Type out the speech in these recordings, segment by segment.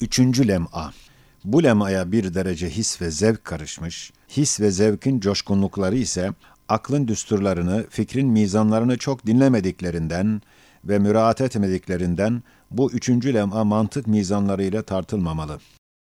Üçüncü lem'a. Bu lem'aya bir derece his ve zevk karışmış, his ve zevkin coşkunlukları ise aklın düsturlarını, fikrin mizanlarını çok dinlemediklerinden ve müraat etmediklerinden bu üçüncü lem'a mantık mizanlarıyla tartılmamalı.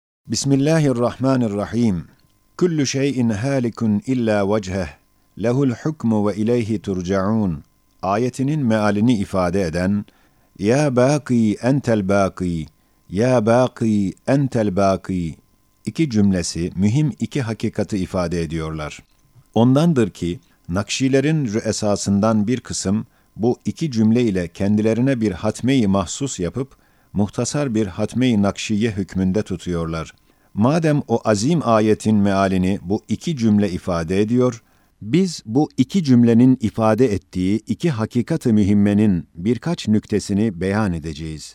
Bismillahirrahmanirrahim. Kullu şeyin halikun illa vecheh, lehul hukmu ve ileyhi turcaun ayetinin mealini ifade eden Ya bâkî entel bâkî, Ya bâkî entel bâkî iki cümlesi mühim iki hakikati ifade ediyorlar. Ondandır ki Nakşilerin rüesasından bir kısım bu iki cümle ile kendilerine bir hatme-i mahsus yapıp muhtasar bir hatme-i nakşiye hükmünde tutuyorlar. Madem o azim ayetin mealini bu iki cümle ifade ediyor, biz bu iki cümlenin ifade ettiği iki hakikat-ı mühimmenin birkaç nüktesini beyan edeceğiz.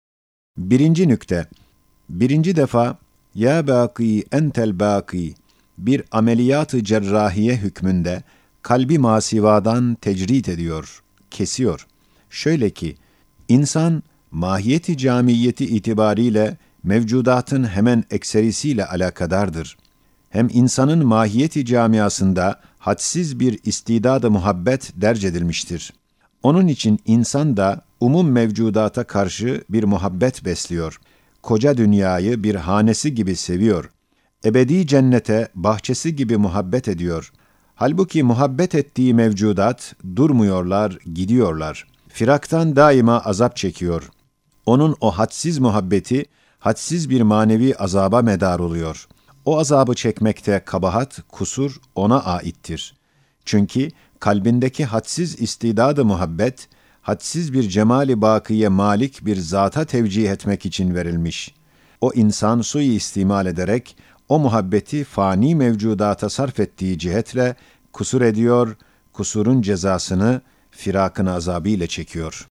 Birinci nükte, birinci defa Ya bâkî entel bâkî bir ameliyat-ı cerrahiye hükmünde kalbi masivadan tecrit ediyor, kesiyor. Şöyle ki, insan mahiyeti camiyeti itibariyle mevcudatın hemen ekserisiyle alakadardır. Hem insanın mahiyeti camiasında hadsiz bir istidad-ı muhabbet derc edilmiştir. Onun için insan da umum mevcudata karşı bir muhabbet besliyor. Koca dünyayı bir hanesi gibi seviyor. Ebedi cennete bahçesi gibi muhabbet ediyor. Halbuki muhabbet ettiği mevcudat durmuyorlar, gidiyorlar. Firaktan daima azap çekiyor. Onun o hadsiz muhabbeti, hadsiz bir manevi azaba medar oluyor. O azabı çekmekte kabahat, kusur ona aittir. Çünkü kalbindeki hadsiz istidad-ı muhabbet, hadsiz bir cemali bakiye malik bir zata tevcih etmek için verilmiş. O insan suistimal ederek, o muhabbeti fani mevcudata sarf ettiği cihetle kusur ediyor, kusurun cezasını firakın azabıyla çekiyor.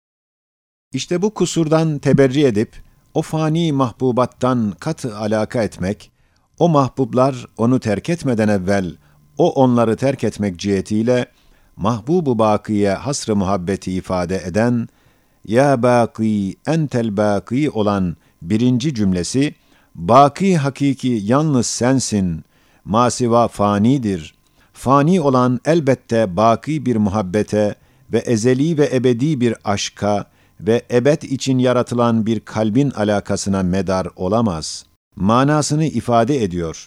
İşte bu kusurdan teberri edip, o fani mahbubattan katı alaka etmek, o mahbublar onu terk etmeden evvel, o onları terk etmek cihetiyle, mahbub-u bakiye hasr-ı muhabbeti ifade eden, Ya bâkî entel bâkî olan birinci cümlesi, baki hakiki yalnız sensin, masiva fanidir. Fani olan elbette baki bir muhabbete ve ezeli ve ebedi bir aşka ve ebed için yaratılan bir kalbin alakasına medar olamaz. Manasını ifade ediyor.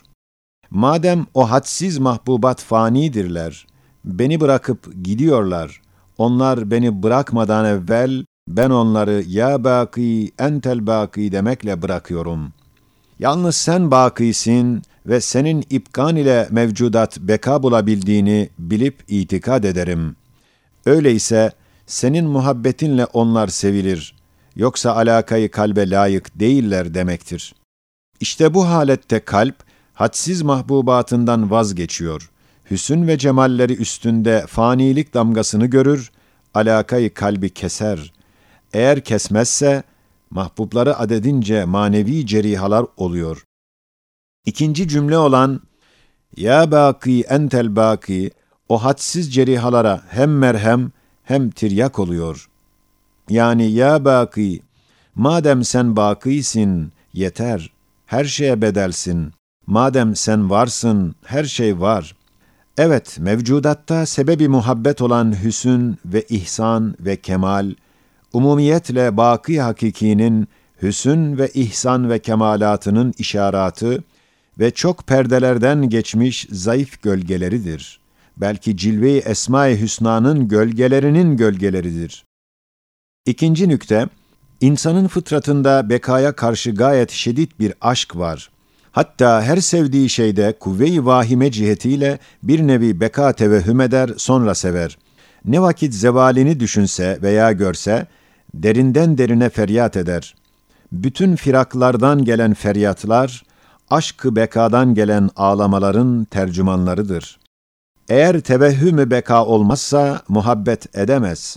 Madem o hadsiz mahbubat fanidirler, beni bırakıp gidiyorlar, onlar beni bırakmadan evvel ben onları ya baki entel baki demekle bırakıyorum. Yalnız sen bakisin ve senin ipkan ile mevcudat beka bulabildiğini bilip itikad ederim. Öyleyse senin muhabbetinle onlar sevilir, yoksa alakayı kalbe layık değiller demektir. İşte bu halette kalp, hadsiz mahbubatından vazgeçiyor. Hüsn ve cemalleri üstünde fanilik damgasını görür, alakayı kalbi keser. Eğer kesmezse, mahbubları adedince manevi cerihalar oluyor. İkinci cümle olan, Ya bâkî entel bâkî, o hadsiz cerihalara hem merhem hem tiryak oluyor. Yani ya bâkî, madem sen bâkîsin, yeter, her şeye bedelsin. Madem sen varsın, her şey var. Evet, mevcudatta sebebi muhabbet olan hüsn ve ihsan ve kemal, umumiyetle baki hakikinin hüsn ve ihsan ve kemalatının işaratı ve çok perdelerden geçmiş zayıf gölgeleridir. Belki cilve-i Esma-i Hüsna'nın gölgelerinin gölgeleridir. İkinci nükte, insanın fıtratında bekaya karşı gayet şiddet bir aşk var. Hatta her sevdiği şeyde kuvve-i vahime cihetiyle bir nevi beka tevehhüm eder, sonra sever. Ne vakit zevalini düşünse veya görse, derinden derine feryat eder. Bütün firaklardan gelen feryatlar, aşk-ı bekadan gelen ağlamaların tercümanlarıdır. Eğer tevehhüm-ü beka olmazsa muhabbet edemez.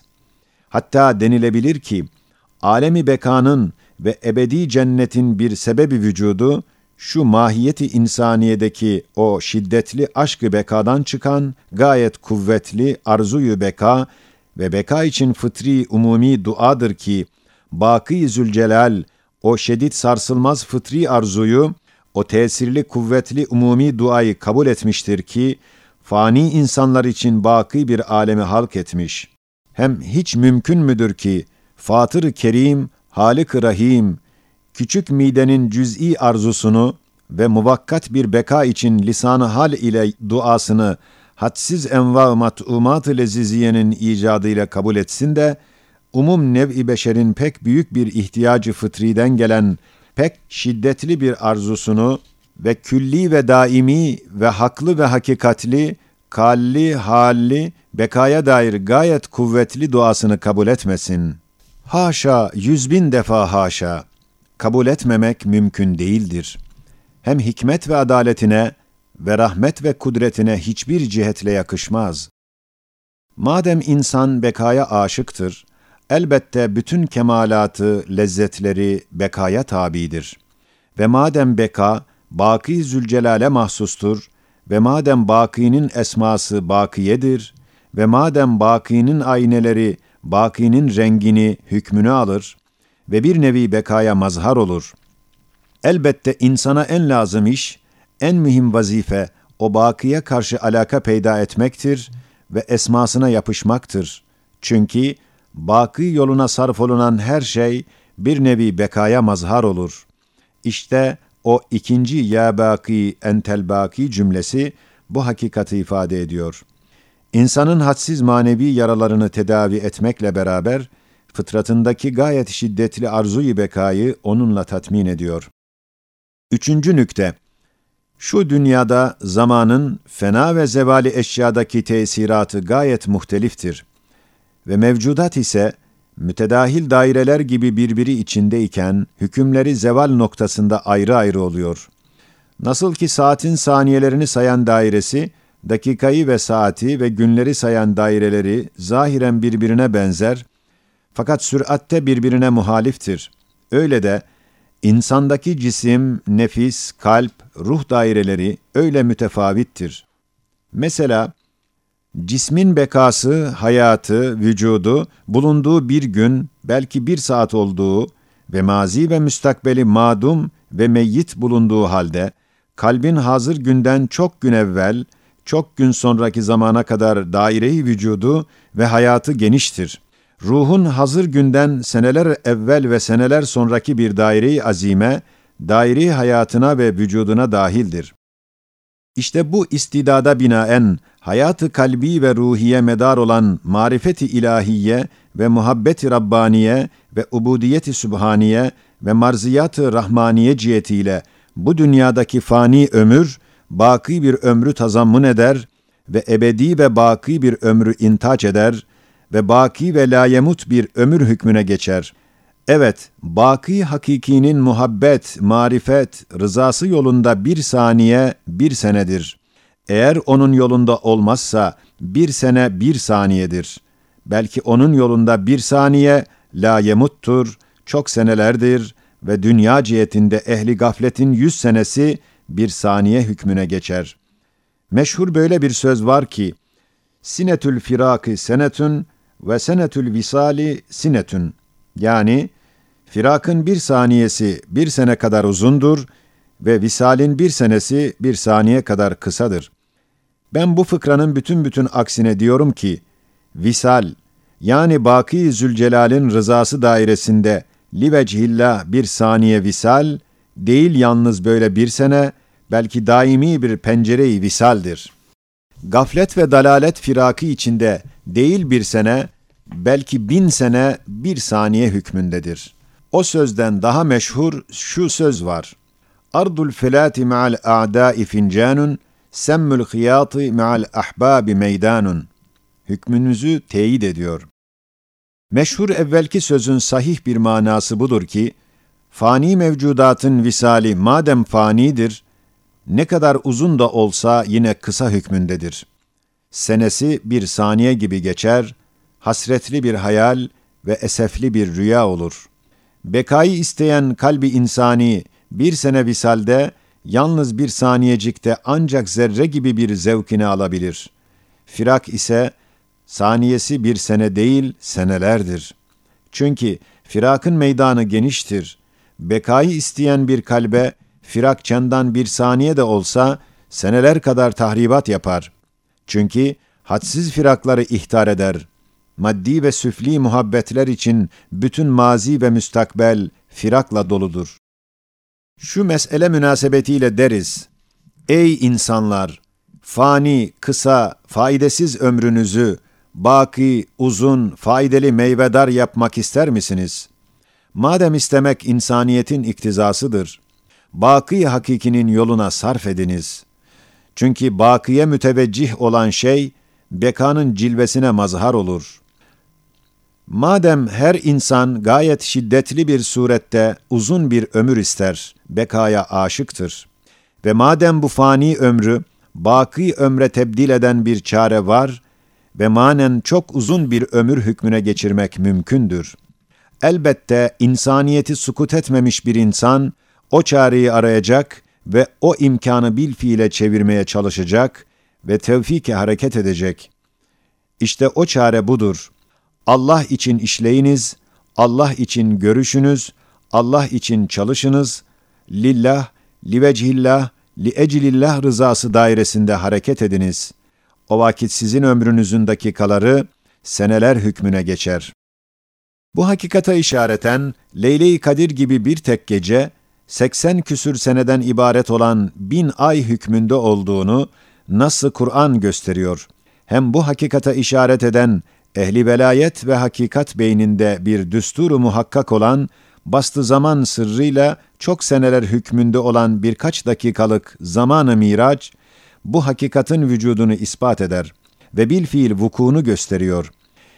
Hatta denilebilir ki, alemi bekanın ve ebedi cennetin bir sebebi vücudu, şu mahiyeti insaniyedeki o şiddetli aşk-ı bekadan çıkan gayet kuvvetli arzuyu beka ve beka için fıtri umumi duadır ki, Baki Zülcelal o şiddet sarsılmaz fıtri arzuyu, o tesirli kuvvetli umumi duayı kabul etmiştir ki, fani insanlar için baki bir alemi halk etmiş. Hem hiç mümkün müdür ki, Fatır-ı Kerim, Halik-i Rahim, küçük midenin cüz'i arzusunu ve muvakkat bir beka için lisan-ı hal ile duasını hadsiz enva-ı mat'umat-ı leziziyenin icadıyla kabul etsin de, umum nev-i beşerin pek büyük bir ihtiyacı fıtriden gelen pek şiddetli bir arzusunu ve külli ve daimi ve haklı ve hakikatli, kalli, halli, bekaya dair gayet kuvvetli duasını kabul etmesin. Haşa, 100.000 defa haşa! Kabul etmemek mümkün değildir. Hem hikmet ve adaletine ve rahmet ve kudretine hiçbir cihetle yakışmaz. Madem insan bekaya aşıktır, elbette bütün kemalatı, lezzetleri bekaya tabidir. Ve madem beka, Baki Zülcelal'e mahsustur ve madem Baki'nin esması Bakiyedir ve madem Baki'nin ayneleri Baki'nin rengini, hükmünü alır ve bir nevi bekaya mazhar olur. Elbette insana en lazım iş, en mühim vazife o Baki'ye karşı alaka peyda etmektir ve esmasına yapışmaktır. Çünkü Baki yoluna sarf olunan her şey bir nevi bekaya mazhar olur. İşte o ikinci ya baki entel baki cümlesi bu hakikati ifade ediyor. İnsanın hadsiz manevi yaralarını tedavi etmekle beraber fıtratındaki gayet şiddetli arzu-i bekayı onunla tatmin ediyor. 3. nükte. Şu dünyada zamanın fena ve zevali eşyadaki tesiratı gayet muhteliftir. Ve mevcudat ise mütedahil daireler gibi birbiri içindeyken hükümleri zeval noktasında ayrı ayrı oluyor. Nasıl ki saatin saniyelerini sayan dairesi, dakikayı ve saati ve günleri sayan daireleri zahiren birbirine benzer, fakat süratte birbirine muhaliftir. Öyle de insandaki cisim, nefis, kalp, ruh daireleri öyle mütefavittir. Mesela, cismin bekası, hayatı, vücudu, bulunduğu bir gün, belki bir saat olduğu ve mazi ve müstakbeli madum ve meyyit bulunduğu halde, kalbin hazır günden çok gün evvel, çok gün sonraki zamana kadar daire-i vücudu ve hayatı geniştir. Ruhun hazır günden seneler evvel ve seneler sonraki bir daire-i azime, daire-i hayatına ve vücuduna dahildir. İşte bu istidada binaen, hayat-ı kalbi ve ruhiye medar olan marifet-i ilahiye ve muhabbet-i Rabbaniye ve ubudiyet-i sübhaniye ve marziyat-ı rahmaniye cihetiyle bu dünyadaki fani ömür, baki bir ömrü tazammun eder ve ebedi ve baki bir ömrü intaç eder ve baki ve layemut bir ömür hükmüne geçer. Evet, baki hakikinin muhabbet, marifet, rızası yolunda bir saniye, bir senedir. Eğer onun yolunda olmazsa, bir sene bir saniyedir. Belki onun yolunda bir saniye, layemuttur, çok senelerdir ve dünya cihetinde ehli gafletin 100 senesi bir saniye hükmüne geçer. Meşhur böyle bir söz var ki, sinetül firaki senetün ve senetül visali sinetün. Yani, firakın bir saniyesi bir sene kadar uzundur ve visalin bir senesi bir saniye kadar kısadır. Ben bu fıkranın bütün aksine diyorum ki, visal, yani Baki Zülcelal'in rızası dairesinde livecihillah bir saniye visal, değil yalnız böyle bir sene, belki daimi bir pencere-i visaldir. Gaflet ve dalalet firaki içinde değil bir sene, belki 1000 sene bir saniye hükmündedir. O sözden daha meşhur şu söz var. Ardul felati ma'al a'da'i fincanun, semmül hıyatı ma'al ahbabi meydanun. Hükmünüzü teyit ediyor. Meşhur evvelki sözün sahih bir manası budur ki, fani mevcudatın visali madem fanidir, ne kadar uzun da olsa yine kısa hükmündedir. Senesi bir saniye gibi geçer, hasretli bir hayal ve esefli bir rüya olur. Bekayı isteyen kalbi insani bir sene visalde, yalnız bir saniyecikte ancak zerre gibi bir zevkini alabilir. Firak ise saniyesi bir sene değil senelerdir. Çünkü firakın meydanı geniştir bekayı isteyen bir kalbe firakçandan bir saniye de olsa seneler kadar tahribat yapar. Çünkü hadsiz firakları ihtar eder. Maddi ve süfli muhabbetler için bütün mazi ve müstakbel firakla doludur. Şu mesele münasebetiyle deriz: ey insanlar! Fani, kısa, faydasız ömrünüzü baki, uzun, faydalı meyvedar yapmak ister misiniz? Madem istemek insaniyetin iktizasıdır, baki hakikinin yoluna sarf ediniz. Çünkü bakiye müteveccih olan şey, bekanın cilvesine mazhar olur. Madem her insan gayet şiddetli bir surette uzun bir ömür ister, bekaya aşıktır. Ve madem bu fani ömrü, baki ömre tebdil eden bir çare var ve manen çok uzun bir ömür hükmüne geçirmek mümkündür. Elbette insaniyeti sukut etmemiş bir insan, o çareyi arayacak ve o imkanı bilfiile çevirmeye çalışacak ve tevfik-i hareket edecek. İşte o çare budur. Allah için işleyiniz, Allah için görüşünüz, Allah için çalışınız, lillah, livecihillah, liecilillah rızası dairesinde hareket ediniz. O vakit sizin ömrünüzün dakikaları seneler hükmüne geçer. Bu hakikata işareten Leyle-i Kadir gibi bir tek gece 80 küsür seneden ibaret olan 1000 ay hükmünde olduğunu Nas-ı Kur'an gösteriyor. Hem bu hakikata işaret eden ehli velayet ve hakikat beyninde bir düsturu muhakkak olan bastı zaman sırrıyla çok seneler hükmünde olan birkaç dakikalık zaman-ı miraç, bu hakikatin vücudunu ispat eder ve bilfiil vukuunu gösteriyor.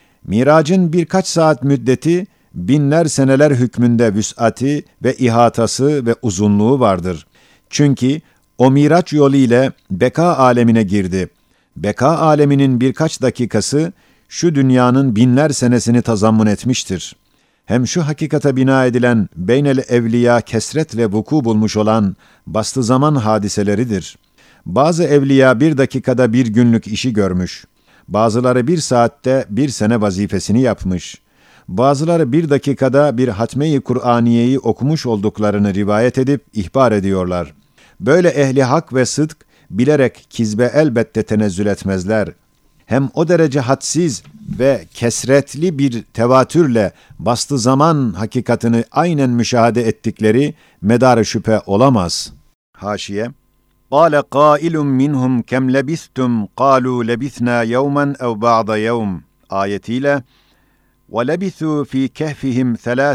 Miracın birkaç saat müddeti, binler seneler hükmünde vüs'ati ve ihatası ve uzunluğu vardır. Çünkü o miraç yolu ile beka alemine girdi. Beka aleminin birkaç dakikası, şu dünyanın binler senesini tazammun etmiştir. Hem şu hakikate bina edilen beynel evliya kesretle vuku bulmuş olan bastı zaman hadiseleridir. Bazı evliya bir dakikada bir günlük işi görmüş. Bazıları bir saatte bir sene vazifesini yapmış. Bazıları bir dakikada bir hatme-i Kur'aniyeyi okumuş olduklarını rivayet edip ihbar ediyorlar. Böyle ehli hak ve sıdk bilerek kizbe elbette tenezzül etmezler. Hem o derece hadsiz ve kesretli bir tevatürle bastı zaman hakikatini aynen müşahede ettikleri medar şüphe olamaz. Haşiye: قَالَ قَائِلٌ مِّنْهُمْ كَمْ لَبِثْتُمْ قَالُوا لَبِثْنَا يَوْمًا اَوْ بَعْضَ يَوْمٍ ayetiyle وَلَبِثُوا ف۪ي كَهْفِهِمْ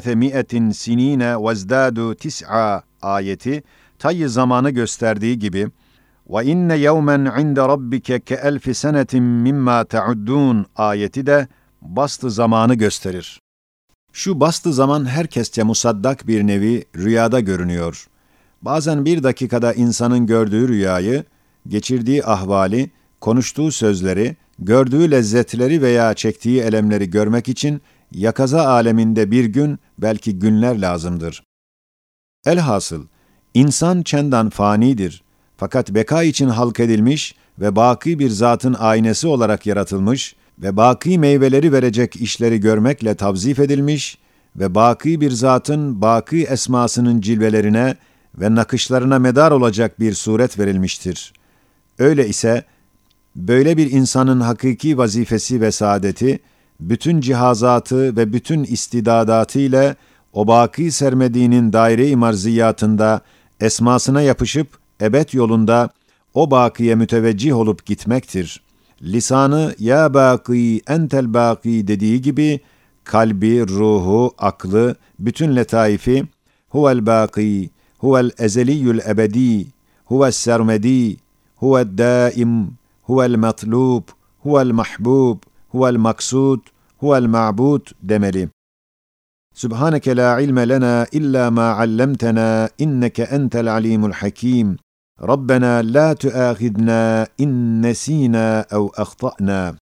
300 سِن۪ينَ وَازْدَادُوا 9 ayeti tayyi zamanı gösterdiği gibi وَاِنَّ يَوْمًا عِنْدَ رَبِّكَ كَأَلْفِ سَنَةٍ مِمَّا تَعُدُّونَ ayeti de bastı zamanı gösterir. Şu bastı zaman herkesçe musaddak bir nevi rüyada görünüyor. Bazen bir dakikada insanın gördüğü rüyayı, geçirdiği ahvali, konuştuğu sözleri, gördüğü lezzetleri veya çektiği elemleri görmek için yakaza aleminde bir gün, belki günler lazımdır. Elhasıl, insan çendan fanidir. Fakat beka için halk edilmiş ve baki bir zatın aynesi olarak yaratılmış ve baki meyveleri verecek işleri görmekle tavzif edilmiş ve baki bir zatın baki esmasının cilvelerine ve nakışlarına medar olacak bir suret verilmiştir. Öyle ise, böyle bir insanın hakiki vazifesi ve saadeti, bütün cihazatı ve bütün istidadatı ile o baki sermediğinin daire-i marziyatında esmasına yapışıp ebed yolunda o bakiye müteveccih olup gitmektir. Lisanı ya baki entel baki dediği gibi kalbi, ruhu, aklı, bütün letaifi huvel baki, huvel ezeliyyül ebedi, huvel sermedi, huvel daim, huvel matlub, huvel mahbub, huvel maksud, huvel ma'bud demeli. Subhaneke la ilme lena illa ma allamtena inneke entel alimul hakim. Rabbena la tuâkhidna in nesînâ ev ahta'nâ.